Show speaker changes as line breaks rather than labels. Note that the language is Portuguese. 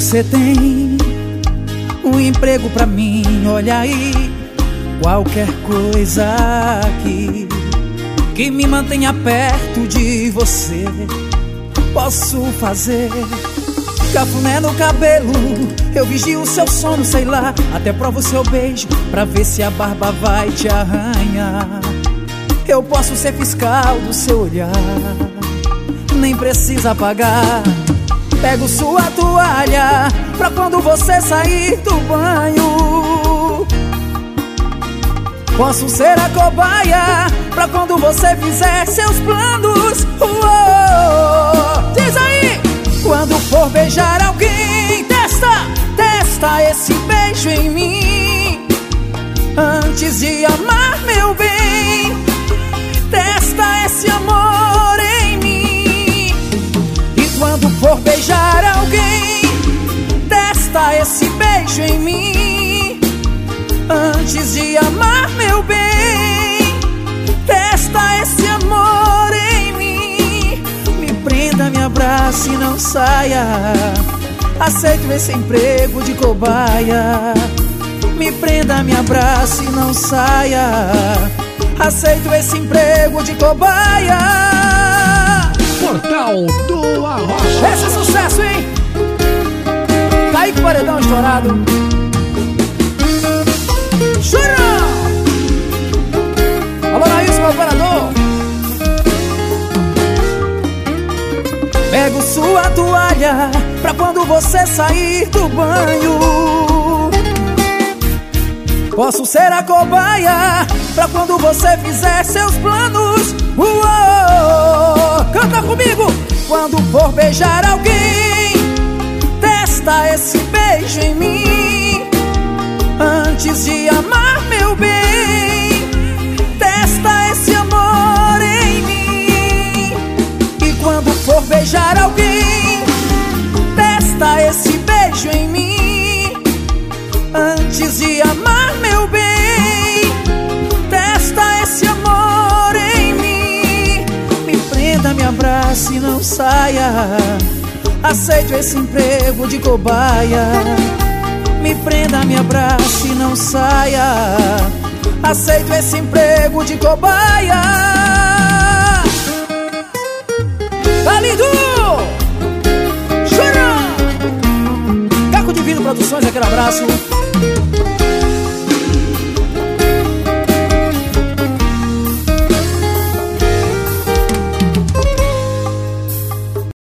você tem um emprego pra mim, olha aí. Qualquer coisa aqui que me mantenha perto de você, posso fazer. Cafuné no cabelo, eu vigio o seu sono, sei lá. Até provo o seu beijo pra ver se a barba vai te arranhar. Eu posso ser fiscal do seu olhar, nem precisa pagar. Pego sua toalha pra quando você sair do banho. Posso ser a cobaia pra quando você fizer seus planos. Diz aí! Quando for beijar alguém, testa esse beijo em mim. Antes de amar, meu bem, testa esse amor em mim. E quando for beijar alguém, testa esse beijo em mim. Antes de amar, meu bem, testa esse amor em mim. Me prenda, me abrace e não saia. Aceito esse emprego de cobaia. Me prenda, me abrace e não saia. Aceito esse emprego de cobaia.
Portal do Arrocha.
Esse é sucesso, hein? Kaique Paredão estourado. Chorão! Alô, Nailson, meu operador. Pego sua toalha pra quando você sair do banho. Posso ser a cobaia pra quando você fizer seus planos. Canta comigo! Quando for beijar alguém, testa esse beijo em mim. Antes de amar, meu bem, testa esse amor em mim. E quando for beijar alguém, testa esse beijo em mim. Antes de amar, meu bem, testa esse amor em mim. Me prenda, me abrace e não saia. Aceito esse emprego de cobaia. Me prenda, me abrace e não saia. Aceito esse emprego de cobaia. Tá lindo! Chorão! Caco Divino Produções, aquele abraço.